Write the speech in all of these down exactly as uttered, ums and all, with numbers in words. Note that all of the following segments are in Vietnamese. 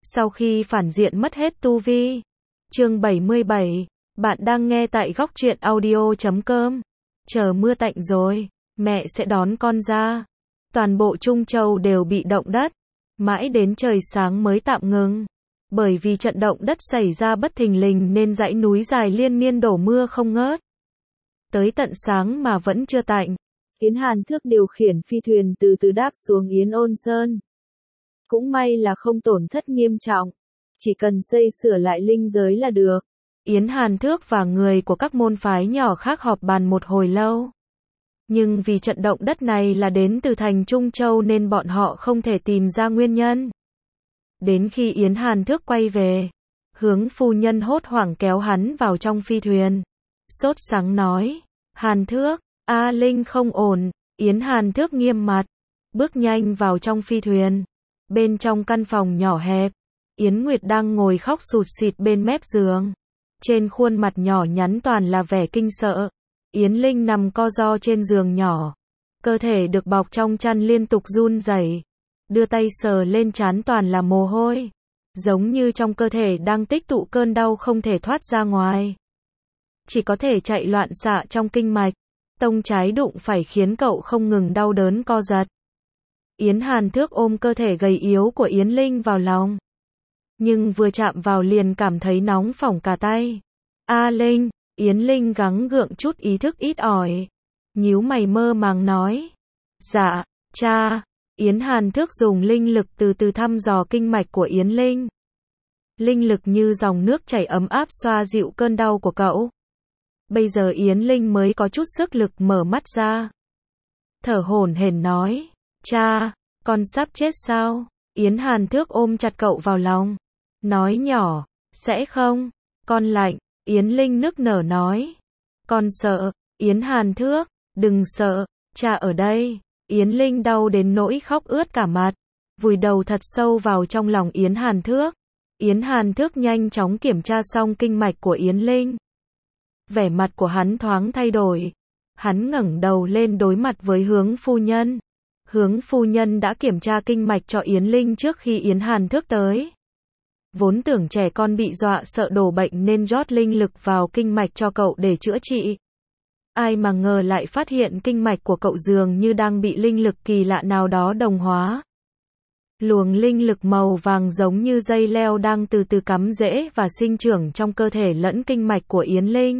Sau khi phản diện mất hết tu vi. Chương bảy mươi bảy. Bạn đang nghe tại góc truyện audio chấm com. Chờ mưa tạnh rồi, mẹ sẽ đón con ra. Toàn bộ Trung Châu đều bị động đất. Mãi đến trời sáng mới tạm ngừng. Bởi vì trận động đất xảy ra bất thình lình nên dãy núi dài liên miên đổ mưa không ngớt. Tới tận sáng mà vẫn chưa tạnh. Yến Hàn Thước điều khiển phi thuyền từ từ đáp xuống Yến Ôn Sơn. Cũng may là không tổn thất nghiêm trọng. Chỉ cần xây sửa lại linh giới là được. Yến Hàn Thước và người của các môn phái nhỏ khác họp bàn một hồi lâu. Nhưng vì trận động đất này là đến từ thành Trung Châu nên bọn họ không thể tìm ra nguyên nhân. Đến khi Yến Hàn Thước quay về, Hướng phu nhân hốt hoảng kéo hắn vào trong phi thuyền. Sốt sắng nói, Hàn Thước, A Linh không ổn. Yến Hàn Thước nghiêm mặt, bước nhanh vào trong phi thuyền. Bên trong căn phòng nhỏ hẹp, Yến Nguyệt đang ngồi khóc sụt sịt bên mép giường. Trên khuôn mặt nhỏ nhắn toàn là vẻ kinh sợ. Yến Linh nằm co ro trên giường nhỏ. Cơ thể được bọc trong chăn liên tục run rẩy. Đưa tay sờ lên trán toàn là mồ hôi. Giống như trong cơ thể đang tích tụ cơn đau không thể thoát ra ngoài. Chỉ có thể chạy loạn xạ trong kinh mạch. Tông trái đụng phải khiến cậu không ngừng đau đớn co giật. Yến Hàn Thước ôm cơ thể gầy yếu của Yến Linh vào lòng. Nhưng vừa chạm vào liền cảm thấy nóng phỏng cả tay. A Linh, Yến Linh gắng gượng chút ý thức ít ỏi. Nhíu mày mơ màng nói. Dạ, cha. Yến Hàn Thước dùng linh lực từ từ thăm dò kinh mạch của Yến Linh. Linh lực như dòng nước chảy ấm áp xoa dịu cơn đau của cậu. Bây giờ Yến Linh mới có chút sức lực mở mắt ra. Thở hổn hển nói. Cha, con sắp chết sao? Yến Hàn Thước ôm chặt cậu vào lòng. Nói nhỏ, sẽ không, con lạnh. Yến Linh nức nở nói. Con sợ. Yến Hàn Thước, đừng sợ, cha ở đây. Yến Linh đau đến nỗi khóc ướt cả mặt. Vùi đầu thật sâu vào trong lòng Yến Hàn Thước. Yến Hàn Thước nhanh chóng kiểm tra xong kinh mạch của Yến Linh. Vẻ mặt của hắn thoáng thay đổi. Hắn ngẩng đầu lên đối mặt với Hướng phu nhân. Hướng phu nhân đã kiểm tra kinh mạch cho Yến Linh trước khi Yến Hàn Thước tới. Vốn tưởng trẻ con bị dọa sợ đổ bệnh nên rót linh lực vào kinh mạch cho cậu để chữa trị. Ai mà ngờ lại phát hiện kinh mạch của cậu dường như đang bị linh lực kỳ lạ nào đó đồng hóa. Luồng linh lực màu vàng giống như dây leo đang từ từ cắm rễ và sinh trưởng trong cơ thể lẫn kinh mạch của Yến Linh.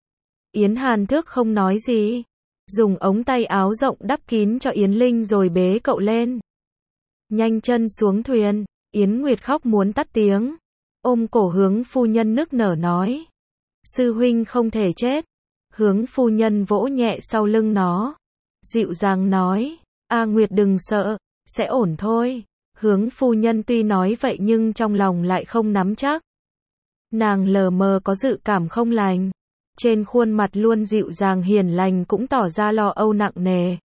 Yến Hàn Thước không nói gì. Dùng ống tay áo rộng đắp kín cho Yến Linh rồi bế cậu lên. Nhanh chân xuống thuyền. Yến Nguyệt khóc muốn tắt tiếng. Ôm cổ Hướng phu nhân nức nở nói. Sư huynh không thể chết. Hướng phu nhân vỗ nhẹ sau lưng nó. Dịu dàng nói. A Nguyệt đừng sợ, sẽ ổn thôi. Hướng phu nhân tuy nói vậy nhưng trong lòng lại không nắm chắc. Nàng lờ mờ có dự cảm không lành. Trên khuôn mặt luôn dịu dàng hiền lành cũng tỏ ra lo âu nặng nề.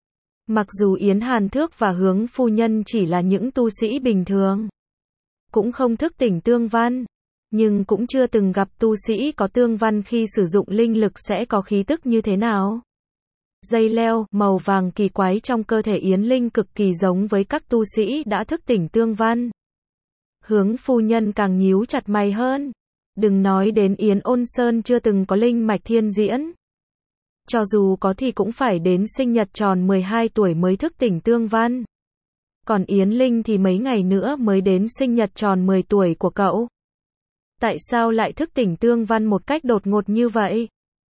Mặc dù Yến Hàn Thước và Hướng phu nhân chỉ là những tu sĩ bình thường, cũng không thức tỉnh tương văn, nhưng cũng chưa từng gặp tu sĩ có tương văn khi sử dụng linh lực sẽ có khí tức như thế nào. Dây leo màu vàng kỳ quái trong cơ thể Yến Linh cực kỳ giống với các tu sĩ đã thức tỉnh tương văn. Hướng phu nhân càng nhíu chặt mày hơn. Đừng nói đến Yến Ôn Sơn chưa từng có linh mạch thiên diễn. Cho dù có thì cũng phải đến sinh nhật tròn mười hai tuổi mới thức tỉnh tương văn. Còn Yến Linh thì mấy ngày nữa mới đến sinh nhật tròn mười tuổi của cậu. Tại sao lại thức tỉnh tương văn một cách đột ngột như vậy?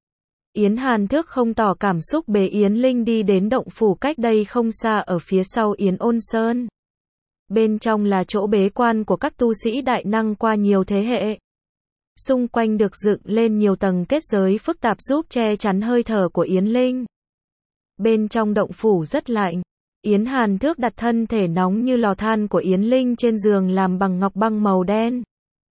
Yến Hàn Thước không tỏ cảm xúc bế Yến Linh đi đến động phủ cách đây không xa ở phía sau Yến Ôn Sơn. Bên trong là chỗ bế quan của các tu sĩ đại năng qua nhiều thế hệ. Xung quanh được dựng lên nhiều tầng kết giới phức tạp giúp che chắn hơi thở của Yến Linh. Bên trong động phủ rất lạnh. Yến Hàn Thước đặt thân thể nóng như lò than của Yến Linh trên giường làm bằng ngọc băng màu đen.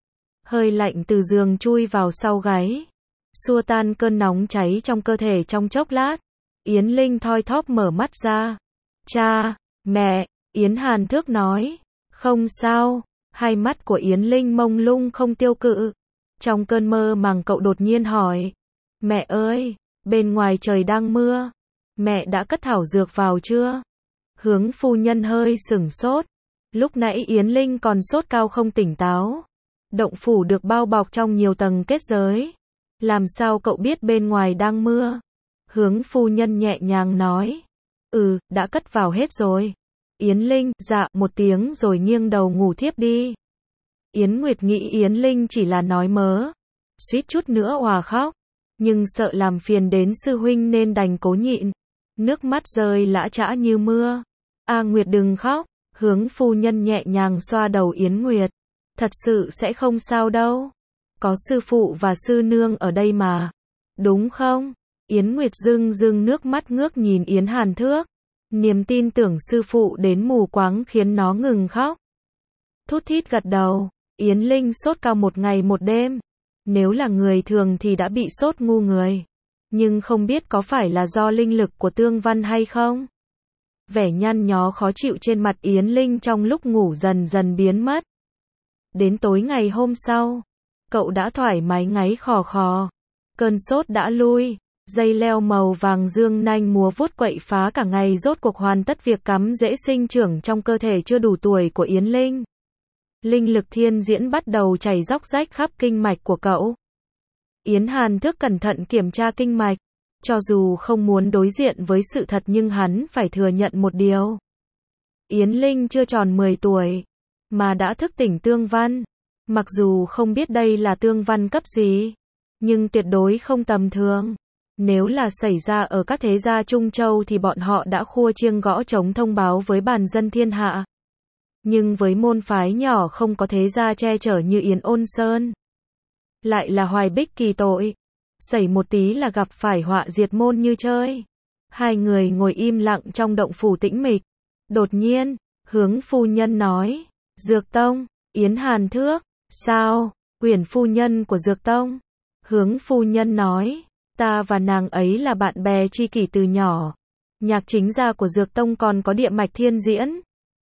Hơi lạnh từ giường chui vào sau gáy, xua tan cơn nóng cháy trong cơ thể trong chốc lát. Yến Linh thoi thóp mở mắt ra. Cha, mẹ, Yến Hàn Thước nói. Không sao. Hai mắt của Yến Linh mông lung không tiêu cự. Trong cơn mơ màng cậu đột nhiên hỏi. Mẹ ơi, bên ngoài trời đang mưa. Mẹ đã cất thảo dược vào chưa? Hướng phu nhân hơi sửng sốt. Lúc nãy Yến Linh còn sốt cao không tỉnh táo. Động phủ được bao bọc trong nhiều tầng kết giới. Làm sao cậu biết bên ngoài đang mưa? Hướng phu nhân nhẹ nhàng nói. Ừ, đã cất vào hết rồi. Yến Linh, dạ, một tiếng rồi nghiêng đầu ngủ thiếp đi. Yến Nguyệt nghĩ Yến Linh chỉ là nói mớ. Suýt chút nữa òa khóc. Nhưng sợ làm phiền đến sư huynh nên đành cố nhịn. Nước mắt rơi lã chã như mưa. A Nguyệt đừng khóc. Hướng phu nhân nhẹ nhàng xoa đầu Yến Nguyệt. Thật sự sẽ không sao đâu. Có sư phụ và sư nương ở đây mà. Đúng không? Yến Nguyệt rưng rưng nước mắt ngước nhìn Yến Hàn Thước. Niềm tin tưởng sư phụ đến mù quáng khiến nó ngừng khóc. Thút thít gật đầu. Yến Linh sốt cao một ngày một đêm. Nếu là người thường thì đã bị sốt ngu người. Nhưng không biết có phải là do linh lực của Tương Văn hay không? Vẻ nhăn nhó khó chịu trên mặt Yến Linh trong lúc ngủ dần dần biến mất. Đến tối ngày hôm sau, cậu đã thoải mái ngáy khò khò. Cơn sốt đã lui. Dây leo màu vàng dương nanh múa vuốt quậy phá cả ngày rốt cuộc hoàn tất việc cắm rễ sinh trưởng trong cơ thể chưa đủ tuổi của Yến Linh. Linh lực thiên diễn bắt đầu chảy róc rách khắp kinh mạch của cậu. Yến Hàn Thước cẩn thận kiểm tra kinh mạch. Cho dù không muốn đối diện với sự thật nhưng hắn phải thừa nhận một điều. Yến Linh chưa tròn mười tuổi, mà đã thức tỉnh tương văn. Mặc dù không biết đây là tương văn cấp gì, nhưng tuyệt đối không tầm thường. Nếu là xảy ra ở các thế gia Trung Châu thì bọn họ đã khua chiêng gõ trống thông báo với bàn dân thiên hạ. Nhưng với môn phái nhỏ không có thế gia che chở như Yến Ôn Sơn, lại là Hoài Bích kỳ tội. Xảy một tí là gặp phải họa diệt môn như chơi. Hai người ngồi im lặng trong động phủ tĩnh mịch. Đột nhiên, Hướng phu nhân nói. Dược Tông, Yến Hàn Thước. Sao? Uyển phu nhân của Dược Tông. Hướng phu nhân nói. Ta và nàng ấy là bạn bè tri kỷ từ nhỏ. Nhạc chính gia của Dược Tông còn có địa mạch thiên diễn.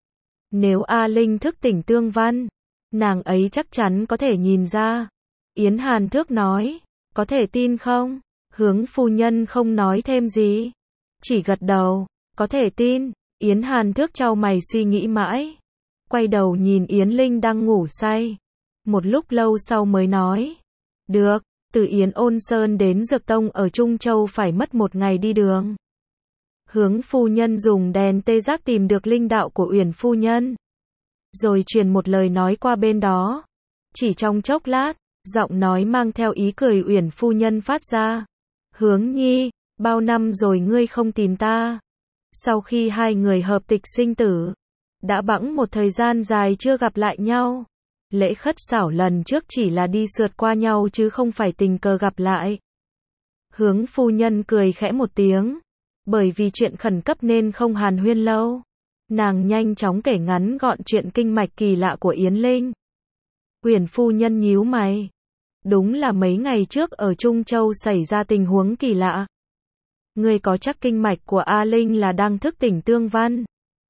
Nếu A Linh thức tỉnh tương văn, nàng ấy chắc chắn có thể nhìn ra. Yến Hàn Thước nói. Có thể tin không? Hướng phu nhân không nói thêm gì. Chỉ gật đầu. Có thể tin. Yến Hàn Thước chau mày suy nghĩ mãi. Quay đầu nhìn Yến Linh đang ngủ say. Một lúc lâu sau mới nói. Được, từ Yến Ôn Sơn đến Dược Tông ở Trung Châu phải mất một ngày đi đường. Hướng phu nhân dùng đèn tê giác tìm được linh đạo của Uyển phu nhân. Rồi truyền một lời nói qua bên đó. Chỉ trong chốc lát, giọng nói mang theo ý cười Uyển phu nhân phát ra. Hướng nhi, bao năm rồi ngươi không tìm ta. Sau khi hai người hợp tịch sinh tử, đã bẵng một thời gian dài chưa gặp lại nhau. Lễ khất xảo lần trước chỉ là đi sượt qua nhau chứ không phải tình cờ gặp lại. Hướng phu nhân cười khẽ một tiếng. Bởi vì chuyện khẩn cấp nên không hàn huyên lâu. Nàng nhanh chóng kể ngắn gọn chuyện kinh mạch kỳ lạ của Yến Linh. Uyển phu nhân nhíu mày. Đúng là mấy ngày trước ở Trung Châu xảy ra tình huống kỳ lạ. Ngươi có chắc kinh mạch của A Linh là đang thức tỉnh tương văn?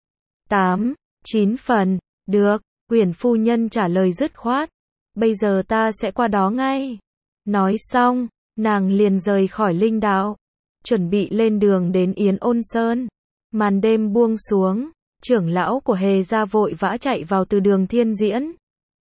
tám, chín phần. Được, Uyển phu nhân trả lời dứt khoát. Bây giờ ta sẽ qua đó ngay. Nói xong, nàng liền rời khỏi linh đạo. Chuẩn bị lên đường đến Yến Ôn Sơn. Màn đêm buông xuống. Trưởng lão của Hề gia vội vã chạy vào từ đường thiên diễn.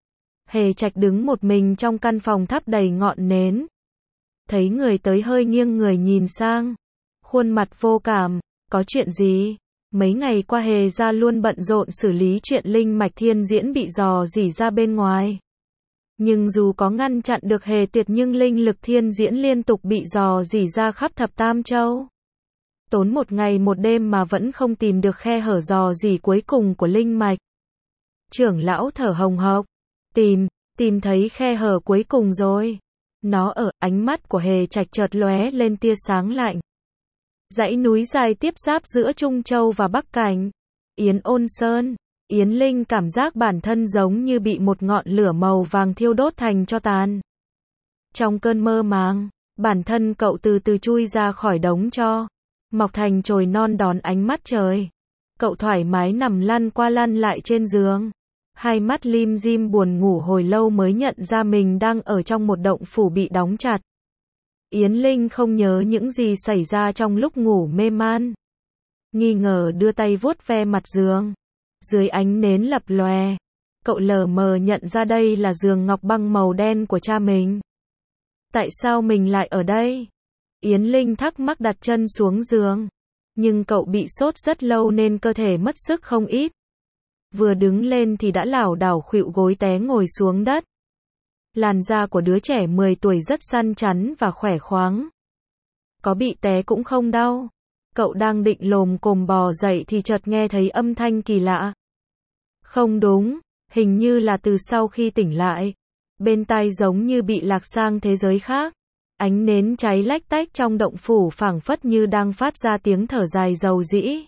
Hề Trạch đứng một mình trong căn phòng thắp đầy ngọn nến. Thấy người tới hơi nghiêng người nhìn sang. Khuôn mặt vô cảm. Có chuyện gì? Mấy ngày qua Hề gia luôn bận rộn xử lý chuyện linh mạch thiên diễn bị dò dỉ ra bên ngoài. Nhưng dù có ngăn chặn được Hề Tuyệt nhưng linh lực thiên diễn liên tục bị dò dỉ ra khắp thập tam châu. Tốn một ngày một đêm mà vẫn không tìm được khe hở dò dỉ cuối cùng của linh mạch. Trưởng lão thở hồng hộc. Tìm, tìm thấy khe hở cuối cùng rồi. Nó ở, ánh mắt của Hề Trạch chợt lóe lên tia sáng lạnh. Dãy núi dài tiếp giáp giữa Trung Châu và Bắc Cảnh. Yến Ôn Sơn. Yến Linh cảm giác bản thân giống như bị một ngọn lửa màu vàng thiêu đốt thành tro tàn. Trong cơn mơ màng, bản thân cậu từ từ chui ra khỏi đống tro, mọc thành chồi non đón ánh mắt trời. Cậu thoải mái nằm lăn qua lăn lại trên giường. Hai mắt lim dim buồn ngủ hồi lâu mới nhận ra mình đang ở trong một động phủ bị đóng chặt. Yến Linh không nhớ những gì xảy ra trong lúc ngủ mê man. Nghi ngờ đưa tay vuốt ve mặt giường. Dưới ánh nến lập lòe, cậu lờ mờ nhận ra đây là giường ngọc băng màu đen của cha mình. Tại sao mình lại ở đây? Yến Linh thắc mắc đặt chân xuống giường. Nhưng cậu bị sốt rất lâu nên cơ thể mất sức không ít. Vừa đứng lên thì đã lảo đảo khuỵu gối té ngồi xuống đất. Làn da của đứa trẻ mười tuổi rất săn chắn và khỏe khoắn. Có bị té cũng không đau. Cậu đang định lồm cồm bò dậy thì chợt nghe thấy âm thanh kỳ lạ. Không đúng, hình như là từ sau khi tỉnh lại. Bên tai giống như bị lạc sang thế giới khác. Ánh nến cháy lách tách trong động phủ phảng phất như đang phát ra tiếng thở dài dầu dĩ.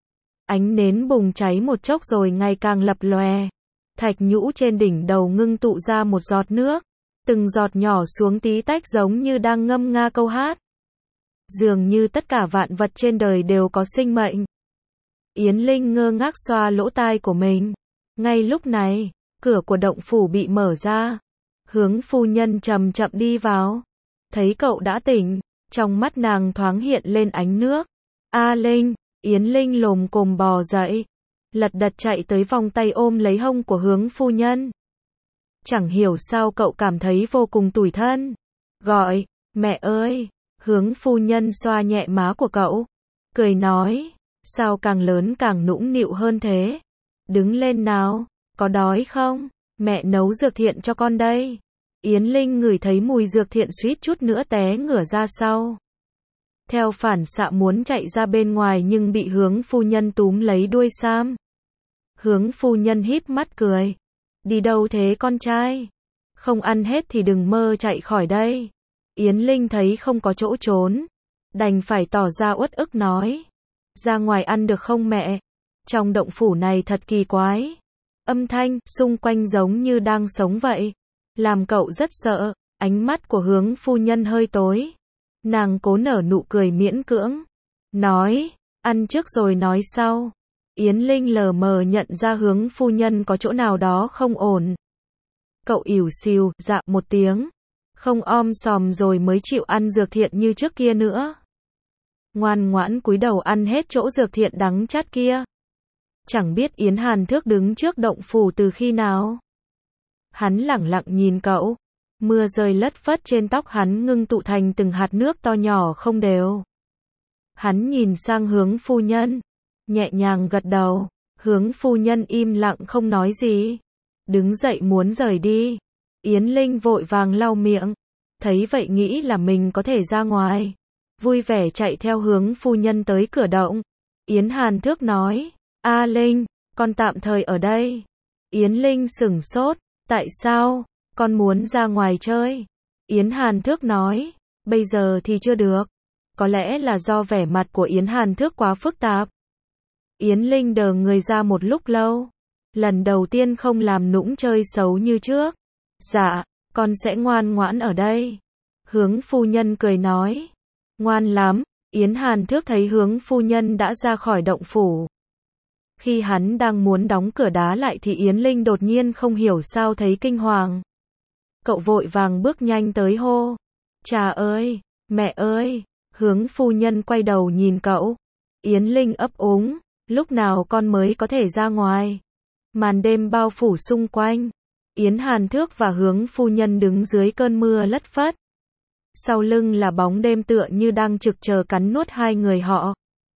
Ánh nến bùng cháy một chốc rồi ngày càng lập lòe. Thạch nhũ trên đỉnh đầu ngưng tụ ra một giọt nước. Từng giọt nhỏ xuống tí tách giống như đang ngâm nga câu hát. Dường như tất cả vạn vật trên đời đều có sinh mệnh. Yến Linh ngơ ngác xoa lỗ tai của mình. Ngay lúc này, cửa của động phủ bị mở ra. Hướng phu nhân chậm chậm đi vào. Thấy cậu đã tỉnh, trong mắt nàng thoáng hiện lên ánh nước. A Linh, Yến Linh lồm cồm bò dậy. Lật đật chạy tới vòng tay ôm lấy hông của hướng phu nhân. Chẳng hiểu sao cậu cảm thấy vô cùng tủi thân. Gọi, mẹ ơi, hướng phu nhân xoa nhẹ má của cậu. Cười nói, sao càng lớn càng nũng nịu hơn thế. Đứng lên nào, có đói không? Mẹ nấu dược thiện cho con đây. Yến Linh ngửi thấy mùi dược thiện suýt chút nữa té ngửa ra sau. Theo phản xạ muốn chạy ra bên ngoài nhưng bị hướng phu nhân túm lấy đuôi sam. Hướng phu nhân híp mắt cười. Đi đâu thế con trai? Không ăn hết thì đừng mơ chạy khỏi đây. Yến Linh thấy không có chỗ trốn. Đành phải tỏ ra uất ức nói. Ra ngoài ăn được không mẹ? Trong động phủ này thật kỳ quái. Âm thanh xung quanh giống như đang sống vậy. Làm cậu rất sợ. Ánh mắt của hướng phu nhân hơi tối. Nàng cố nở nụ cười miễn cưỡng. Nói, ăn trước rồi nói sau. Yến Linh lờ mờ nhận ra hướng phu nhân có chỗ nào đó không ổn. Cậu ỉu xìu, dạ một tiếng. Không om sòm rồi mới chịu ăn dược thiện như trước kia nữa. Ngoan ngoãn cúi đầu ăn hết chỗ dược thiện đắng chát kia. Chẳng biết Yến Hàn Thước đứng trước động phủ từ khi nào. Hắn lẳng lặng nhìn cậu. Mưa rơi lất phất trên tóc hắn ngưng tụ thành từng hạt nước to nhỏ không đều. Hắn nhìn sang hướng phu nhân. Nhẹ nhàng gật đầu. Hướng phu nhân im lặng không nói gì. Đứng dậy muốn rời đi. Yến Linh vội vàng lau miệng. Thấy vậy nghĩ là mình có thể ra ngoài. Vui vẻ chạy theo hướng phu nhân tới cửa động. Yến Hàn Thước nói. A Linh, con tạm thời ở đây. Yến Linh sửng sốt. Tại sao? Con muốn ra ngoài chơi. Yến Hàn Thước nói. Bây giờ thì chưa được. Có lẽ là do vẻ mặt của Yến Hàn Thước quá phức tạp. Yến Linh đờ người ra một lúc lâu. Lần đầu tiên không làm nũng chơi xấu như trước. Dạ, con sẽ ngoan ngoãn ở đây. Hướng phu nhân cười nói. Ngoan lắm. Yến Hàn Thước thấy hướng phu nhân đã ra khỏi động phủ. Khi hắn đang muốn đóng cửa đá lại thì Yến Linh đột nhiên không hiểu sao thấy kinh hoàng. Cậu vội vàng bước nhanh tới hô. Cha ơi, mẹ ơi. Hướng phu nhân quay đầu nhìn cậu. Yến Linh ấp úng. Lúc nào con mới có thể ra ngoài? Màn đêm bao phủ xung quanh. Yến Hàn Thước và hướng phu nhân đứng dưới cơn mưa lất phất. Sau lưng là bóng đêm tựa như đang trực chờ cắn nuốt hai người họ.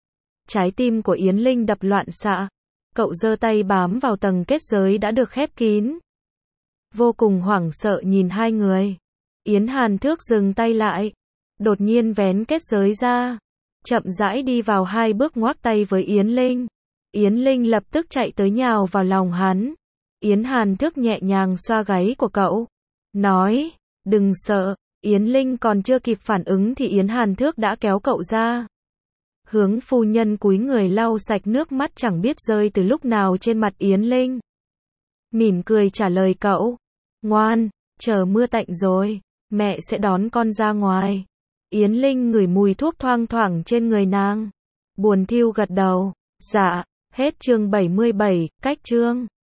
Trái tim của Yến Linh đập loạn xạ. Cậu giơ tay bám vào tầng kết giới đã được khép kín. Vô cùng hoảng sợ nhìn hai người. Yến Hàn Thước dừng tay lại. Đột nhiên vén kết giới ra. Chậm rãi đi vào hai bước ngoác tay với Yến Linh. Yến Linh lập tức chạy tới nhào vào lòng hắn. Yến Hàn Thước nhẹ nhàng xoa gáy của cậu. Nói, đừng sợ. Yến Linh còn chưa kịp phản ứng thì Yến Hàn Thước đã kéo cậu ra. Hướng phu nhân cúi người lau sạch nước mắt chẳng biết rơi từ lúc nào trên mặt Yến Linh. Mỉm cười trả lời cậu. Ngoan, chờ mưa tạnh rồi, mẹ sẽ đón con ra ngoài. Yến Linh ngửi mùi thuốc thoang thoảng trên người nàng. Buồn thiu gật đầu. Dạ, hết chương bảy mươi bảy, cách chương.